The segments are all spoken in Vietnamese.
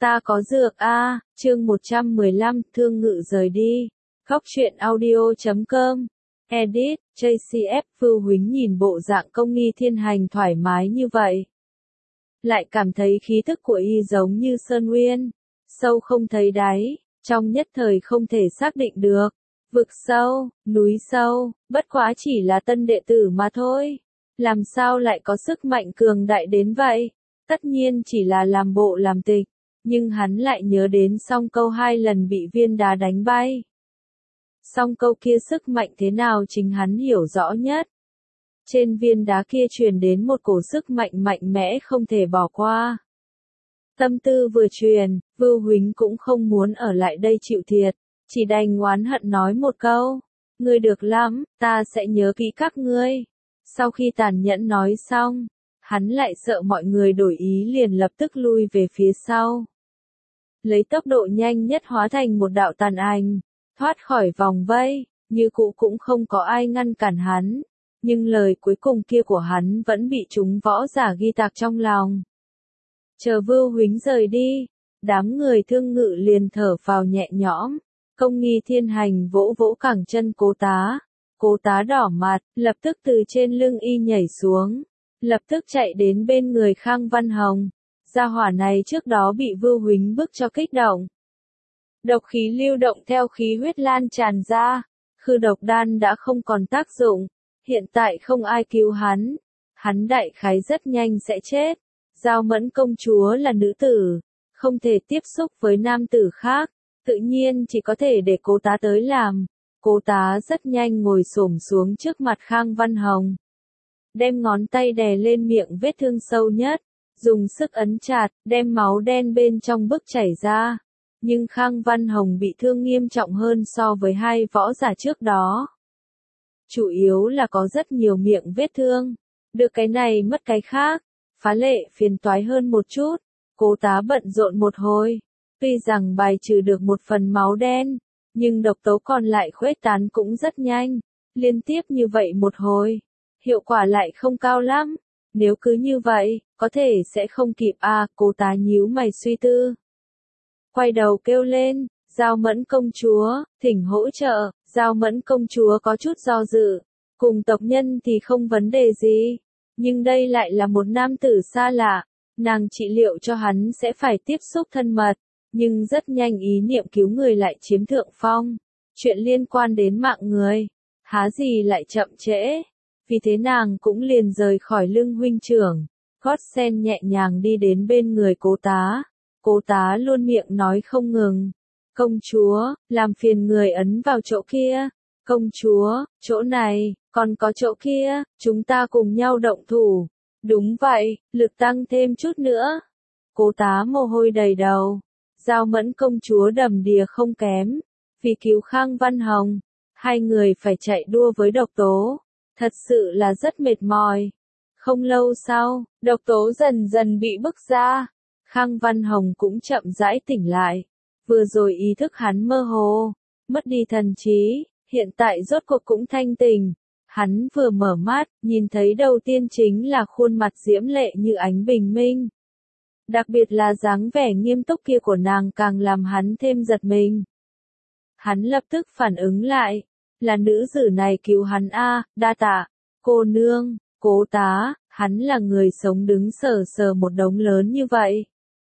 Ta có dược a, chương 115, thương ngự rời đi. Góc truyện audio.com. Edit, JCF. Vưu Huỳnh nhìn bộ dạng công nghi thiên hành thoải mái như vậy, lại cảm thấy khí thức của y giống như sơn nguyên, sâu không thấy đáy, trong nhất thời không thể xác định được. Vực sâu, núi sâu, bất quá chỉ là tân đệ tử mà thôi. Làm sao lại có sức mạnh cường đại đến vậy? Tất nhiên chỉ là làm bộ làm tịch, nhưng hắn lại nhớ đến Song Câu 2 lần bị viên đá đánh bay. Song Câu kia sức mạnh thế nào chính hắn hiểu rõ nhất. Trên viên đá kia truyền đến một cổ sức mạnh mạnh mẽ không thể bỏ qua. Tâm tư vừa truyền, Vưu Huỳnh cũng không muốn ở lại đây chịu thiệt, chỉ đành oán hận nói một câu, ngươi được lắm, ta sẽ nhớ kỹ các ngươi. Sau khi tàn nhẫn nói xong, hắn lại sợ mọi người đổi ý liền lập tức lui về phía sau. Lấy tốc độ nhanh nhất hóa thành một đạo tàn ảnh, thoát khỏi vòng vây, như cũ cũng không có ai ngăn cản hắn. Nhưng lời cuối cùng kia của hắn vẫn bị chúng võ giả ghi tạc trong lòng. Chờ Vưu Huỳnh rời đi, đám người thương ngự liền thở phào nhẹ nhõm. Công nghi thiên hành vỗ vỗ cẳng chân cố tá đỏ mặt, lập tức từ trên lưng y nhảy xuống, lập tức chạy đến bên người Khang Văn Hồng. Gia hỏa này trước đó bị Vưu Huỳnh bức cho kích động. Độc khí lưu động theo khí huyết lan tràn ra, khư độc đan đã không còn tác dụng, hiện tại không ai cứu hắn đại khái rất nhanh sẽ chết. Giao Mẫn công chúa là nữ tử, không thể tiếp xúc với nam tử khác, tự nhiên chỉ có thể để cố tá tới làm. Cố tá rất nhanh ngồi xổm xuống trước mặt Khang Văn Hồng, đem ngón tay đè lên miệng vết thương sâu nhất, dùng sức ấn chặt, đem máu đen bên trong bức chảy ra. Nhưng Khang Văn Hồng bị thương nghiêm trọng hơn so với hai võ giả trước đó. Chủ yếu là có rất nhiều miệng vết thương, được cái này mất cái khác, phá lệ phiền toái hơn một chút. Cố tá bận rộn một hồi, tuy rằng bài trừ được một phần máu đen, nhưng độc tố còn lại khuếch tán cũng rất nhanh. Liên tiếp như vậy một hồi, hiệu quả lại không cao lắm. Nếu cứ như vậy, có thể sẽ không kịp à, cố tá nhíu mày suy tư. Quay đầu kêu lên, Giao Mẫn công chúa, thỉnh hỗ trợ. Giao Mẫn công chúa có chút do dự, cùng tộc nhân thì không vấn đề gì, nhưng đây lại là một nam tử xa lạ, nàng trị liệu cho hắn sẽ phải tiếp xúc thân mật, nhưng rất nhanh ý niệm cứu người lại chiếm thượng phong. Chuyện liên quan đến mạng người, há gì lại chậm trễ, vì thế nàng cũng liền rời khỏi lưng huynh trưởng, gót sen nhẹ nhàng đi đến bên người cố tá. Cố tá luôn miệng nói không ngừng. Công chúa, làm phiền người ấn vào chỗ kia. Công chúa, chỗ này, còn có chỗ kia, chúng ta cùng nhau động thủ. Đúng vậy, lực tăng thêm chút nữa. Cố tá mồ hôi đầy đầu. Giao Mẫn công chúa đầm đìa không kém. Vì cứu Khang Văn Hồng, hai người phải chạy đua với độc tố. Thật sự là rất mệt mỏi. Không lâu sau, độc tố dần dần bị bức ra. Khang Văn Hồng cũng chậm rãi tỉnh lại. Vừa rồi ý thức hắn mơ hồ, mất đi thần trí, hiện tại rốt cuộc cũng thanh tỉnh. Hắn vừa mở mắt, nhìn thấy đầu tiên chính là khuôn mặt diễm lệ như ánh bình minh. Đặc biệt là dáng vẻ nghiêm túc kia của nàng càng làm hắn thêm giật mình. Hắn lập tức phản ứng lại, là nữ tử này cứu hắn a, đa tạ, cô nương, cố tá, hắn là người sống đứng sờ sờ một đống lớn như vậy.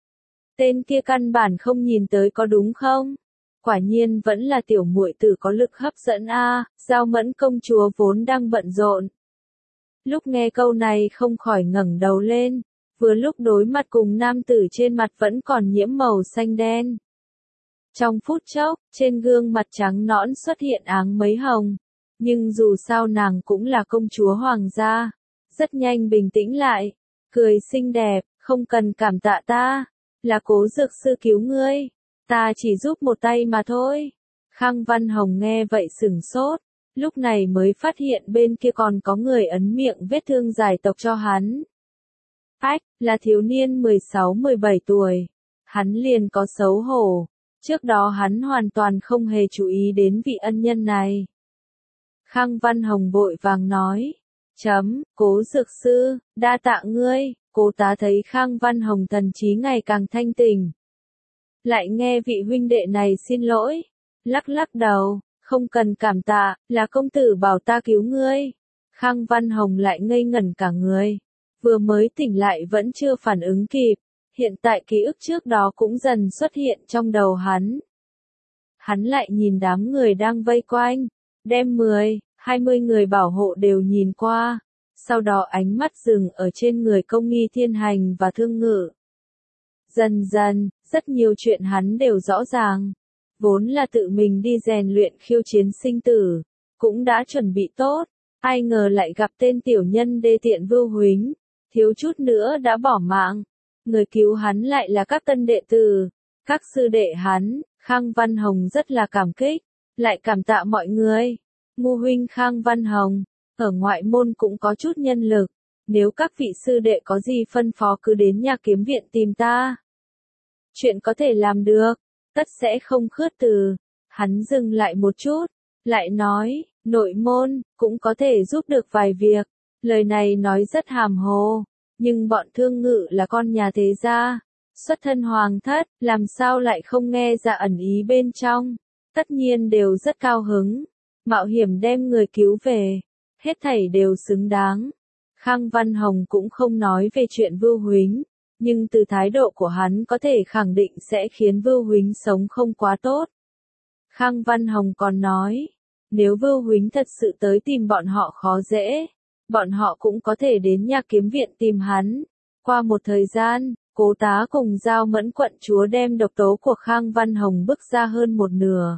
Tên kia căn bản không nhìn tới có đúng không? Quả nhiên vẫn là tiểu muội tử có lực hấp dẫn a. Giao Mẫn công chúa vốn đang bận rộn, lúc nghe câu này không khỏi ngẩng đầu lên, vừa lúc đối mặt cùng nam tử trên mặt vẫn còn nhiễm màu xanh đen. Trong phút chốc, trên gương mặt trắng nõn xuất hiện áng mấy hồng, nhưng dù sao nàng cũng là công chúa hoàng gia, rất nhanh bình tĩnh lại, cười xinh đẹp, không cần cảm tạ ta. Là Cố dược sư cứu ngươi, ta chỉ giúp một tay mà thôi. Khang Văn Hồng nghe vậy sửng sốt, lúc này mới phát hiện bên kia còn có người ấn miệng vết thương giải độc cho hắn. Ách, là thiếu niên 16-17 tuổi. Hắn liền có xấu hổ, trước đó hắn hoàn toàn không hề chú ý đến vị ân nhân này. Khang Văn Hồng vội vàng nói, Cố dược sư, đa tạ ngươi. Cố tá thấy Khang Văn Hồng thần trí ngày càng thanh tỉnh, lại nghe vị huynh đệ này xin lỗi, lắc lắc đầu, không cần cảm tạ, là công tử bảo ta cứu ngươi. Khang Văn Hồng lại ngây ngẩn cả người, vừa mới tỉnh lại vẫn chưa phản ứng kịp, hiện tại ký ức trước đó cũng dần xuất hiện trong đầu hắn. Hắn lại nhìn đám người đang vây quanh, đem 10, 20 người bảo hộ đều nhìn qua, sau đó ánh mắt dừng ở trên người Công Nghi Thiên Hành và Thương Ngự. Dần dần, rất nhiều chuyện hắn đều rõ ràng, vốn là tự mình đi rèn luyện khiêu chiến sinh tử, cũng đã chuẩn bị tốt, ai ngờ lại gặp tên tiểu nhân đê tiện Vưu Huỳnh, thiếu chút nữa đã bỏ mạng, người cứu hắn lại là các tân đệ tử, các sư đệ hắn. Khang Văn Hồng rất là cảm kích, lại cảm tạ mọi người. Ngu huynh Khang Văn Hồng, ở ngoại môn cũng có chút nhân lực, nếu các vị sư đệ có gì phân phó cứ đến nhà kiếm viện tìm ta. Chuyện có thể làm được, tất sẽ không khước từ. Hắn dừng lại một chút, lại nói, nội môn, cũng có thể giúp được vài việc. Lời này nói rất hàm hồ, nhưng bọn Thương Ngự là con nhà thế gia. Xuất thân hoàng thất, làm sao lại không nghe ra ẩn ý bên trong, tất nhiên đều rất cao hứng, mạo hiểm đem người cứu về, hết thảy đều xứng đáng. Khang Văn Hồng cũng không nói về chuyện Vưu Huỳnh, nhưng từ thái độ của hắn có thể khẳng định sẽ khiến Vưu Huỳnh sống không quá tốt. Khang Văn Hồng còn nói, nếu Vưu Huỳnh thật sự tới tìm bọn họ khó dễ, bọn họ cũng có thể đến nhà kiếm viện tìm hắn. Qua một thời gian, Cố Tá cùng Giao Mẫn quận chúa đem độc tố của Khang Văn Hồng bức ra hơn một nửa.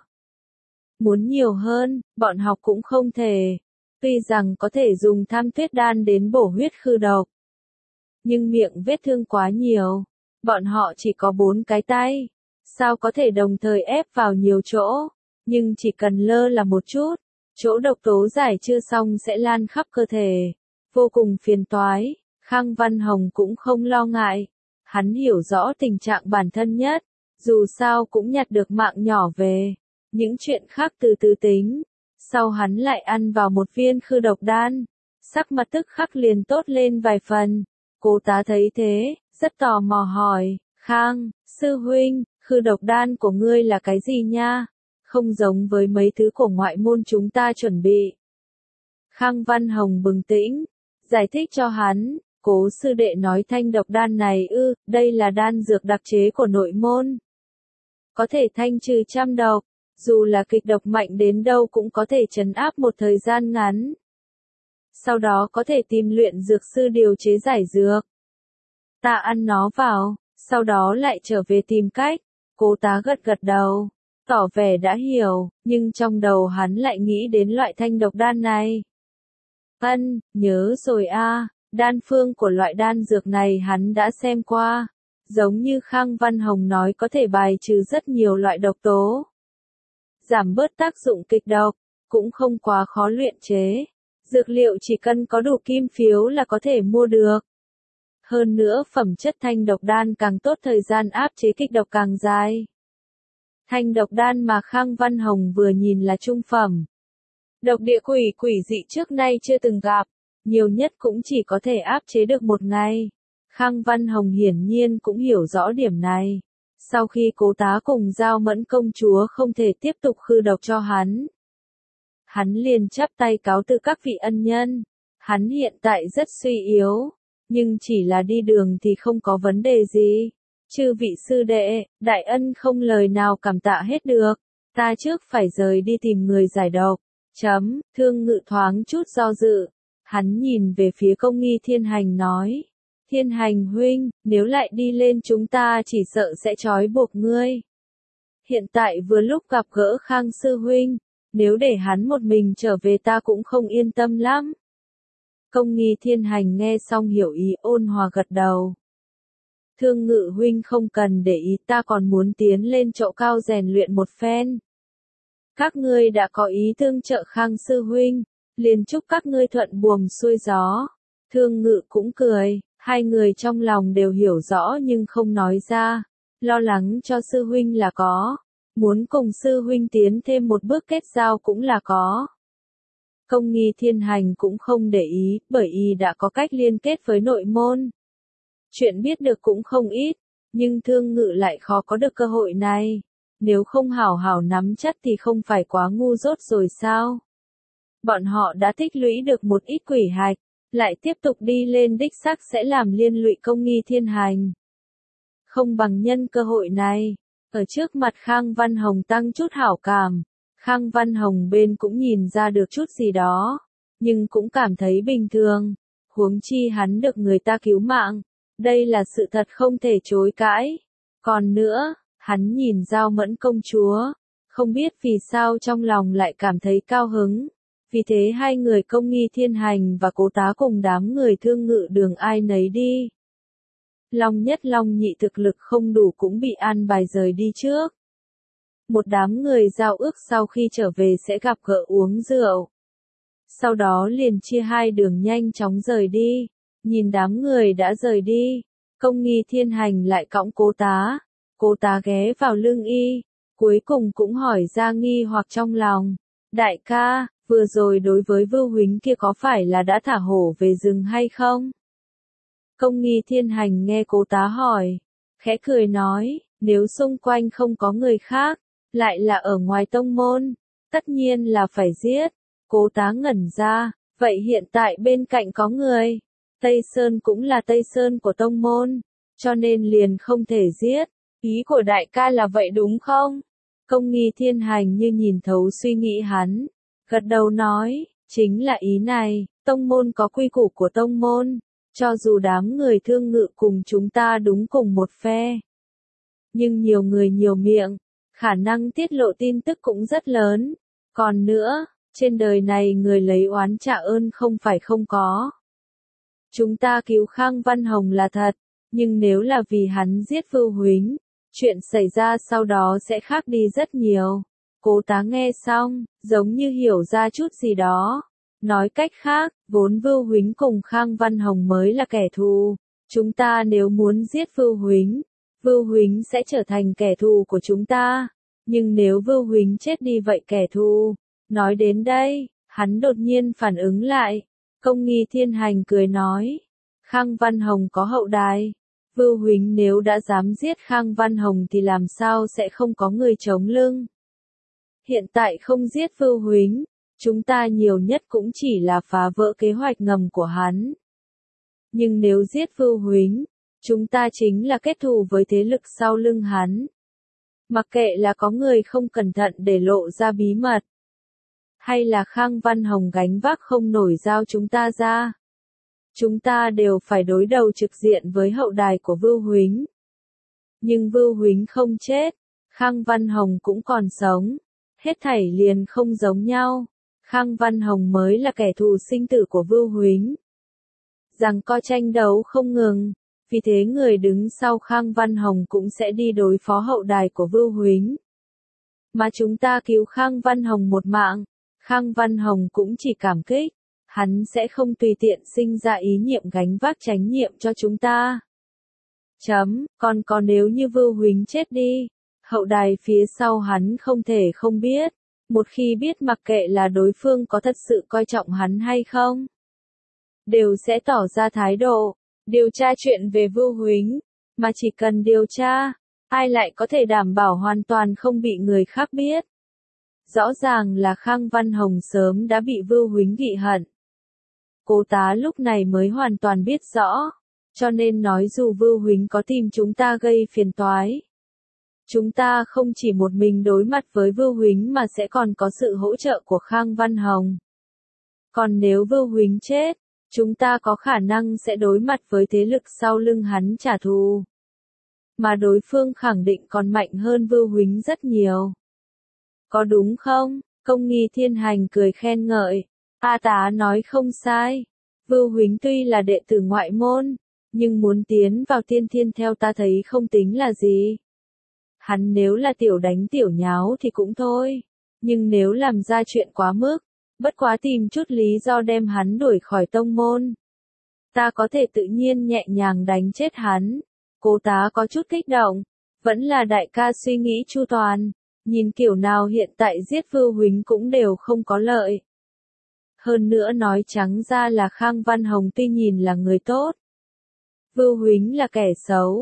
Muốn nhiều hơn, bọn họ cũng không thể. Tuy rằng có thể dùng Tham Tuyết đan đến bổ huyết khư độc, nhưng miệng vết thương quá nhiều, bọn họ chỉ có 4 cái tay, sao có thể đồng thời ép vào nhiều chỗ, nhưng chỉ cần lơ là một chút, chỗ độc tố giải chưa xong sẽ lan khắp cơ thể, vô cùng phiền toái. Khang Văn Hồng cũng không lo ngại. Hắn hiểu rõ tình trạng bản thân nhất, dù sao cũng nhặt được mạng nhỏ về, những chuyện khác từ từ tính. Sau hắn lại ăn vào một viên khư độc đan, sắc mặt tức khắc liền tốt lên vài phần. Cố Tá thấy thế, rất tò mò hỏi, Khang, sư huynh, khư độc đan của ngươi là cái gì nha? Không giống với mấy thứ của ngoại môn chúng ta chuẩn bị. Khang Văn Hồng bừng tỉnh, giải thích cho hắn. Cố sư đệ nói thanh độc đan này đây là đan dược đặc chế của nội môn. Có thể thanh trừ trăm độc, dù là kịch độc mạnh đến đâu cũng có thể trấn áp một thời gian ngắn. Sau đó có thể tìm luyện dược sư điều chế giải dược. Ta ăn nó vào, sau đó lại trở về tìm cách. Cố Tá gật gật đầu, tỏ vẻ đã hiểu, nhưng trong đầu hắn lại nghĩ đến loại thanh độc đan này. Nhớ rồi a. Đan phương của loại đan dược này hắn đã xem qua, giống như Khang Văn Hồng nói có thể bài trừ rất nhiều loại độc tố, giảm bớt tác dụng kịch độc, cũng không quá khó luyện chế. Dược liệu chỉ cần có đủ kim phiếu là có thể mua được. Hơn nữa phẩm chất thanh độc đan càng tốt, thời gian áp chế kịch độc càng dài. Thanh độc đan mà Khang Văn Hồng vừa nhìn là trung phẩm. Độc địa quỷ dị trước nay chưa từng gặp. Nhiều nhất cũng chỉ có thể áp chế được một ngày. Khang Văn Hồng hiển nhiên cũng hiểu rõ điểm này. Sau khi Cố Tá cùng Giao Mẫn công chúa không thể tiếp tục khư độc cho hắn liền chắp tay cáo từ các vị ân nhân. Hắn hiện tại rất suy yếu, nhưng chỉ là đi đường thì không có vấn đề gì. Chư vị sư đệ, đại ân không lời nào cảm tạ hết được. Ta trước phải rời đi tìm người giải độc. Thương Ngự thoáng chút do dự. Hắn nhìn về phía Công Nghi Thiên Hành nói, Thiên Hành huynh, nếu lại đi lên chúng ta chỉ sợ sẽ trói buộc ngươi. Hiện tại vừa lúc gặp gỡ Khang sư huynh, nếu để hắn một mình trở về ta cũng không yên tâm lắm. Công Nghi Thiên Hành nghe xong hiểu ý, ôn hòa gật đầu. Thương Ngự huynh không cần để ý, ta còn muốn tiến lên chỗ cao rèn luyện một phen. Các ngươi đã có ý tương trợ Khang sư huynh, liền chúc các ngươi thuận buồm xuôi gió. Thương Ngự cũng cười, hai người trong lòng đều hiểu rõ nhưng không nói ra, lo lắng cho sư huynh là có, muốn cùng sư huynh tiến thêm một bước kết giao cũng là có. Công Nghi Thiên Hành cũng không để ý, bởi y đã có cách liên kết với nội môn. Chuyện biết được cũng không ít, Nhưng Thương Ngự lại khó có được cơ hội này. Nếu không hảo hảo nắm chắc thì không phải quá ngu dốt rồi sao? Bọn họ đã tích lũy được một ít quỷ hạch, lại tiếp tục đi lên đích xác sẽ làm liên lụy công nghi thiên hành. Không bằng nhân cơ hội này, ở trước mặt Khang Văn Hồng tăng chút hảo cảm. Khang Văn Hồng bên cũng nhìn ra được chút gì đó, nhưng cũng cảm thấy bình thường. Huống chi hắn được người ta cứu mạng, đây là sự thật không thể chối cãi. Còn nữa, hắn nhìn Giao Mẫn công chúa, không biết vì sao trong lòng lại cảm thấy cao hứng. Vì thế hai người công nghi thiên hành và Cố Tá cùng đám người Thương Ngự đường ai nấy đi. Long Nhất Long Nhị thực lực không đủ cũng bị an bài rời đi trước. Một đám người giao ước sau khi trở về sẽ gặp gỡ uống rượu. Sau đó liền chia hai đường nhanh chóng rời đi. Nhìn đám người đã rời đi, công nghi thiên hành lại cõng Cố Tá. Cố Tá ghé vào lưng y, cuối cùng cũng hỏi ra nghi hoặc trong lòng. Đại ca, vừa rồi đối với Vưu Huỳnh kia có phải là đã thả hổ về rừng hay không? Công nghi thiên hành nghe Cố Tá hỏi, khẽ cười nói, nếu xung quanh không có người khác, lại là ở ngoài tông môn, tất nhiên là phải giết. Cố Tá ngẩn ra, vậy hiện tại bên cạnh có người, Tây Sơn cũng là Tây Sơn của tông môn, cho nên liền không thể giết. Ý của đại ca là vậy đúng không? Công nghi thiên hành như nhìn thấu suy nghĩ hắn, gật đầu nói, chính là ý này, tông môn có quy củ của tông môn, cho dù đám người Thương Ngự cùng chúng ta đúng cùng một phe. Nhưng nhiều người nhiều miệng, khả năng tiết lộ tin tức cũng rất lớn. Còn nữa, trên đời này người lấy oán trả ơn không phải không có. Chúng ta cứu Khang Văn Hồng là thật, nhưng nếu là vì hắn giết Vưu Huỳnh, chuyện xảy ra sau đó sẽ khác đi rất nhiều. Cố Tá nghe xong, giống như hiểu ra chút gì đó. Nói cách khác, vốn Vưu Huỳnh cùng Khang Văn Hồng mới là kẻ thù. Chúng ta nếu muốn giết Vưu Huỳnh sẽ trở thành kẻ thù của chúng ta. Nhưng nếu Vưu Huỳnh chết đi vậy kẻ thù. Nói đến đây, hắn đột nhiên phản ứng lại. Công nghi thiên hành cười nói, Khang Văn Hồng có hậu đài. Vưu Huỳnh nếu đã dám giết Khang Văn Hồng thì làm sao sẽ không có người chống lưng. Hiện tại không giết Vưu Huỳnh, chúng ta nhiều nhất cũng chỉ là phá vỡ kế hoạch ngầm của hắn. Nhưng nếu giết Vưu Huỳnh, chúng ta chính là kết thù với thế lực sau lưng hắn. Mặc kệ là có người không cẩn thận để lộ ra bí mật, hay là Khang Văn Hồng gánh vác không nổi giao chúng ta ra, chúng ta đều phải đối đầu trực diện với hậu đài của Vưu Huỳnh. Nhưng Vưu Huỳnh không chết, Khang Văn Hồng cũng còn sống, hết thảy liền không giống nhau. Khang Văn Hồng mới là kẻ thù sinh tử của Vưu Huỳnh. Rằng co tranh đấu không ngừng, vì thế người đứng sau Khang Văn Hồng cũng sẽ đi đối phó hậu đài của Vưu Huỳnh. Mà chúng ta cứu Khang Văn Hồng một mạng, Khang Văn Hồng cũng chỉ cảm kích, hắn sẽ không tùy tiện sinh ra ý niệm gánh vác trách nhiệm cho chúng ta. Còn nếu như Vưu Huỳnh chết đi, hậu đài phía sau hắn không thể không biết, một khi biết mặc kệ là đối phương có thật sự coi trọng hắn hay không, đều sẽ tỏ ra thái độ, điều tra chuyện về Vưu Huỳnh, mà chỉ cần điều tra, ai lại có thể đảm bảo hoàn toàn không bị người khác biết. Rõ ràng là Khang Văn Hồng sớm đã bị Vưu Huỳnh ghi hận. Cố Tá lúc này mới hoàn toàn biết rõ, cho nên nói dù Vưu Huỳnh có tìm chúng ta gây phiền toái, chúng ta không chỉ một mình đối mặt với Vưu Huỳnh mà sẽ còn có sự hỗ trợ của Khang Văn Hồng. Còn nếu Vưu Huỳnh chết, chúng ta có khả năng sẽ đối mặt với thế lực sau lưng hắn trả thù. Mà đối phương khẳng định còn mạnh hơn Vưu Huỳnh rất nhiều. Có đúng không? Công nghi thiên hành cười khen ngợi. A Tá nói không sai. Vưu Huỳnh tuy là đệ tử ngoại môn, nhưng muốn tiến vào tiên thiên theo ta thấy không tính là gì. Hắn nếu là tiểu đánh tiểu nháo thì cũng thôi. Nhưng nếu làm ra chuyện quá mức, bất quá tìm chút lý do đem hắn đuổi khỏi tông môn, ta có thể tự nhiên nhẹ nhàng đánh chết hắn. Cố Tá có chút kích động. Vẫn là đại ca suy nghĩ chu toàn. Nhìn kiểu nào hiện tại giết Vưu Huỳnh cũng đều không có lợi. Hơn nữa nói trắng ra là Khang Văn Hồng tuy nhìn là người tốt, Vưu Huỳnh là kẻ xấu.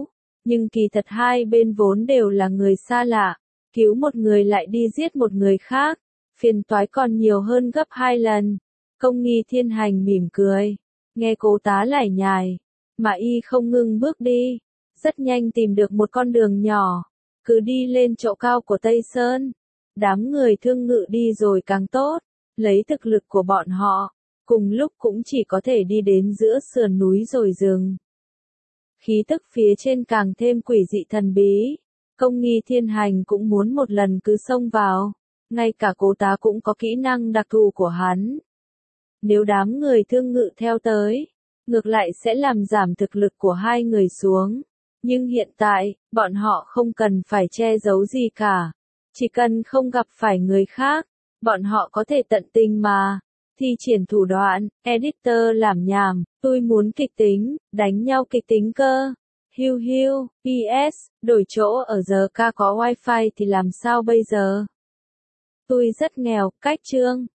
Nhưng kỳ thật hai bên vốn đều là người xa lạ, cứu một người lại đi giết một người khác, phiền toái còn nhiều hơn gấp 2 lần. Công Nghi Thiên Hành mỉm cười, nghe Cố Tá lải nhải, mà y không ngừng bước đi, rất nhanh tìm được một con đường nhỏ, cứ đi lên chỗ cao của Tây Sơn. Đám người Thương Ngự đi rồi càng tốt, lấy thực lực của bọn họ, cùng lúc cũng chỉ có thể đi đến giữa sườn núi rồi dừng. Khí tức phía trên càng thêm quỷ dị thần bí, Công Nghi Thiên Hành cũng muốn một lần cứ xông vào, ngay cả Cố Tá cũng có kỹ năng đặc thù của hắn. Nếu đám người Thương Ngự theo tới, ngược lại sẽ làm giảm thực lực của hai người xuống. Nhưng hiện tại, bọn họ không cần phải che giấu gì cả. Chỉ cần không gặp phải người khác, bọn họ có thể tận tình mà thi triển thủ đoạn. Editor làm nhảm, tôi muốn kịch tính, đánh nhau kịch tính cơ. Hiu hiu, PS, đổi chỗ ở giờ ca có wifi thì làm sao bây giờ? Tôi rất nghèo, cách chương.